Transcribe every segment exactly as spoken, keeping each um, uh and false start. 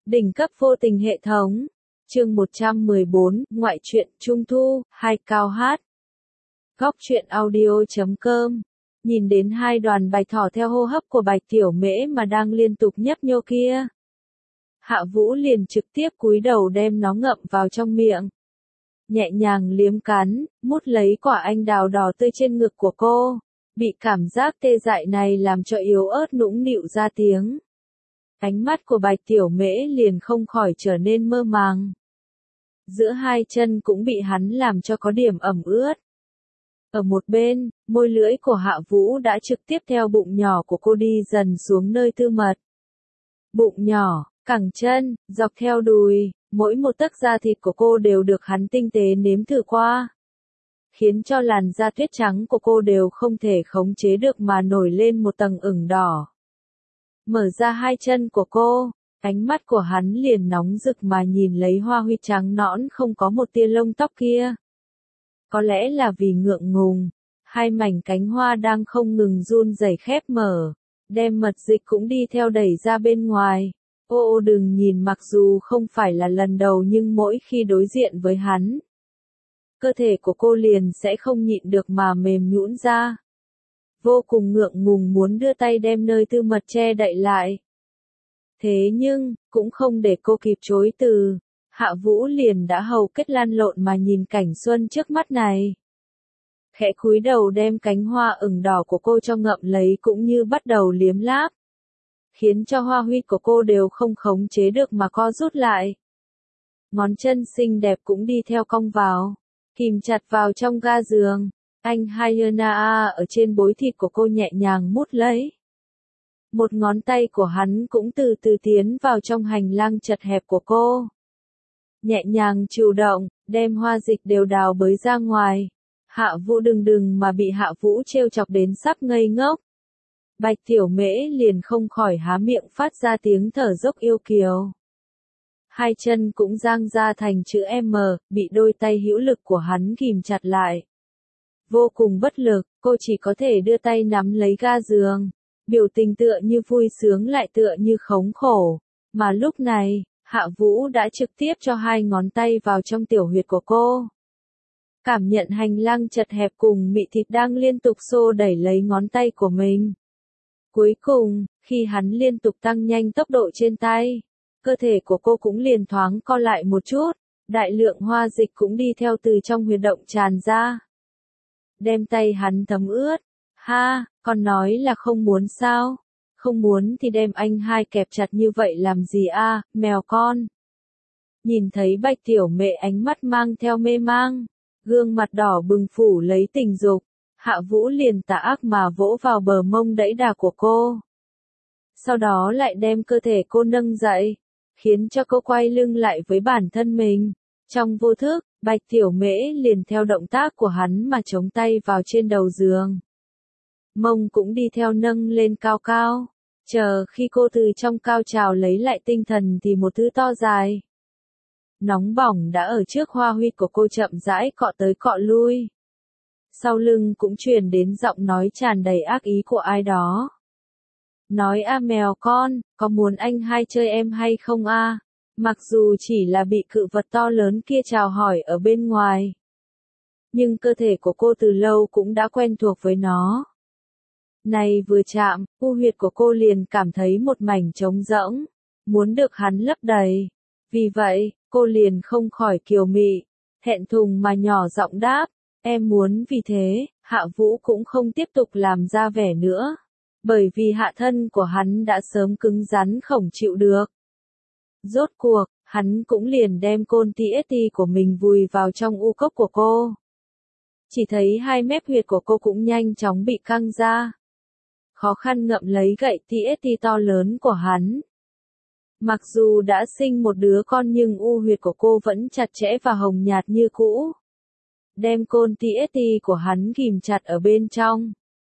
Đỉnh cấp vô tình hệ thống. Chương một trăm mười bốn, ngoại truyện Trung Thu, hai cao hát. Góc truyện audio chấm com. Nhìn đến hai đoàn bạch thỏ theo hô hấp của Bạch Tiểu Mễ mà đang liên tục nhấp nhô kia. Hạ Vũ liền trực tiếp cúi đầu đem nó ngậm vào trong miệng. Nhẹ nhàng liếm cắn, mút lấy quả anh đào đỏ tươi trên ngực của cô. Bị cảm giác tê dại này làm cho yếu ớt nũng nịu ra tiếng. Ánh mắt của Bạch Tiểu Mễ liền không khỏi trở nên mơ màng. Giữa hai chân cũng bị hắn làm cho có điểm ẩm ướt. Ở một bên, môi lưỡi của Hạ Vũ đã trực tiếp theo bụng nhỏ của cô đi dần xuống nơi tư mật. Bụng nhỏ, cẳng chân, dọc theo đùi, mỗi một tấc da thịt của cô đều được hắn tinh tế nếm thử qua. Khiến cho làn da tuyết trắng của cô đều không thể khống chế được mà nổi lên một tầng ửng đỏ. Mở ra hai chân của cô, ánh mắt của hắn liền nóng rực mà nhìn lấy hoa huy trắng nõn không có một tia lông tóc kia. Có lẽ là vì ngượng ngùng, hai mảnh cánh hoa đang không ngừng run rẩy khép mở, đem mật dịch cũng đi theo đẩy ra bên ngoài. Ô ô đừng nhìn, mặc dù không phải là lần đầu nhưng mỗi khi đối diện với hắn, cơ thể của cô liền sẽ không nhịn được mà mềm nhũn ra. Vô cùng ngượng ngùng muốn đưa tay đem nơi tư mật che đậy lại. Thế nhưng, cũng không để cô kịp chối từ, Hạ Vũ liền đã hầu kết lăn lộn mà nhìn cảnh xuân trước mắt này. Khẽ cúi đầu đem cánh hoa ửng đỏ của cô cho ngậm lấy cũng như bắt đầu liếm láp. Khiến cho hoa huy của cô đều không khống chế được mà co rút lại. Ngón chân xinh đẹp cũng đi theo cong vào, kìm chặt vào trong ga giường. Anh Hyena ở trên bối thịt của cô nhẹ nhàng mút lấy. Một ngón tay của hắn cũng từ từ tiến vào trong hành lang chật hẹp của cô. Nhẹ nhàng chủ động, đem hoa dịch đều đào bới ra ngoài. Hạ Vũ đừng đừng mà bị Hạ Vũ trêu chọc đến sắp ngây ngốc. Bạch Tiểu Mễ liền không khỏi há miệng phát ra tiếng thở dốc yêu kiều. Hai chân cũng giang ra thành chữ M, bị đôi tay hữu lực của hắn kìm chặt lại. Vô cùng bất lực, cô chỉ có thể đưa tay nắm lấy ga giường. Biểu tình tựa như vui sướng lại tựa như khống khổ. Mà lúc này, Hạ Vũ đã trực tiếp cho hai ngón tay vào trong tiểu huyệt của cô. Cảm nhận hành lang chật hẹp cùng mị thịt đang liên tục xô đẩy lấy ngón tay của mình. Cuối cùng, khi hắn liên tục tăng nhanh tốc độ trên tay, cơ thể của cô cũng liền thoáng co lại một chút. Đại lượng hoa dịch cũng đi theo từ trong huyệt động tràn ra. Đem tay hắn thấm ướt. Ha, con nói là không muốn sao? Không muốn thì đem anh hai kẹp chặt như vậy làm gì a, mèo con. Nhìn thấy Bạch Tiểu Mễ ánh mắt mang theo mê mang, gương mặt đỏ bừng phủ lấy tình dục, Hạ Vũ liền tà ác mà vỗ vào bờ mông đẫy đà của cô. Sau đó lại đem cơ thể cô nâng dậy, khiến cho cô quay lưng lại với bản thân mình. Trong vô thức, Bạch Tiểu Mễ liền theo động tác của hắn mà chống tay vào trên đầu giường. Mông cũng đi theo nâng lên cao cao. Chờ khi cô từ trong cao trào lấy lại tinh thần thì một thứ to dài, nóng bỏng đã ở trước hoa huy của cô chậm rãi cọ tới cọ lui. Sau lưng cũng truyền đến giọng nói tràn đầy ác ý của ai đó. Nói a mèo con, có muốn anh hai chơi em hay không a? Mặc dù chỉ là bị cự vật to lớn kia chào hỏi ở bên ngoài, nhưng cơ thể của cô từ lâu cũng đã quen thuộc với nó. Này vừa chạm, u huyệt của cô liền cảm thấy một mảnh trống rỗng, muốn được hắn lấp đầy. Vì vậy, cô liền không khỏi kiều mị, thẹn thùng mà nhỏ giọng đáp, em muốn. Vì thế, Hạ Vũ cũng không tiếp tục làm ra vẻ nữa, bởi vì hạ thân của hắn đã sớm cứng rắn không chịu được. Rốt cuộc, hắn cũng liền đem côn tê ét tê của mình vùi vào trong u cốc của cô. Chỉ thấy hai mép huyệt của cô cũng nhanh chóng bị căng ra. Khó khăn ngậm lấy gậy tê ét tê to lớn của hắn. Mặc dù đã sinh một đứa con nhưng u huyệt của cô vẫn chặt chẽ và hồng nhạt như cũ. Đem côn tê ét tê của hắn ghim chặt ở bên trong.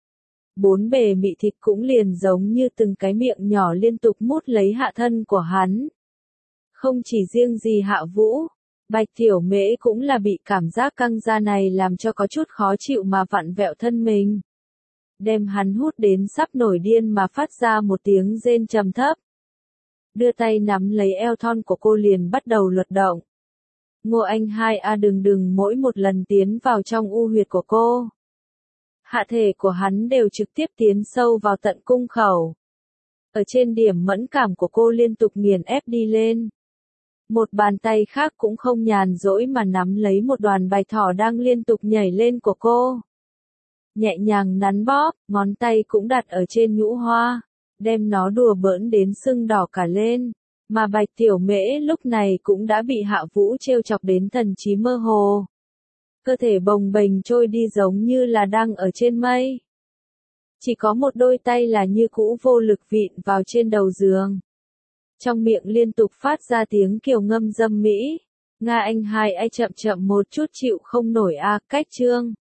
Bốn bề mị thịt cũng liền giống như từng cái miệng nhỏ liên tục mút lấy hạ thân của hắn. Không chỉ riêng gì Hạ Vũ, Bạch Tiểu Mễ cũng là bị cảm giác căng da này làm cho có chút khó chịu mà vặn vẹo thân mình. Đem hắn hút đến sắp nổi điên mà phát ra một tiếng rên trầm thấp. đưa tay nắm lấy eo thon của cô liền bắt đầu luật động. Ngô Anh hai a đừng đừng mỗi một lần tiến vào trong u huyệt của cô. Hạ thể của hắn đều trực tiếp tiến sâu vào tận cung khẩu. Ở trên điểm mẫn cảm của cô liên tục nghiền ép đi lên. Một bàn tay khác cũng không nhàn rỗi mà nắm lấy một đoàn bạch thỏ đang liên tục nhảy lên của cô. Nhẹ nhàng nắn bóp, ngón tay cũng đặt ở trên nhũ hoa, đem nó đùa bỡn đến sưng đỏ cả lên. Mà Bạch Tiểu Mễ lúc này cũng đã bị Hạ Vũ trêu chọc đến thần trí mơ hồ. Cơ thể bồng bềnh trôi đi giống như là đang ở trên mây. Chỉ có một đôi tay là như cũ vô lực vịn vào trên đầu giường. Trong miệng liên tục phát ra tiếng kiều ngâm dâm mỹ. Nga anh hai ai chậm chậm một chút chịu không nổi a, cách chương.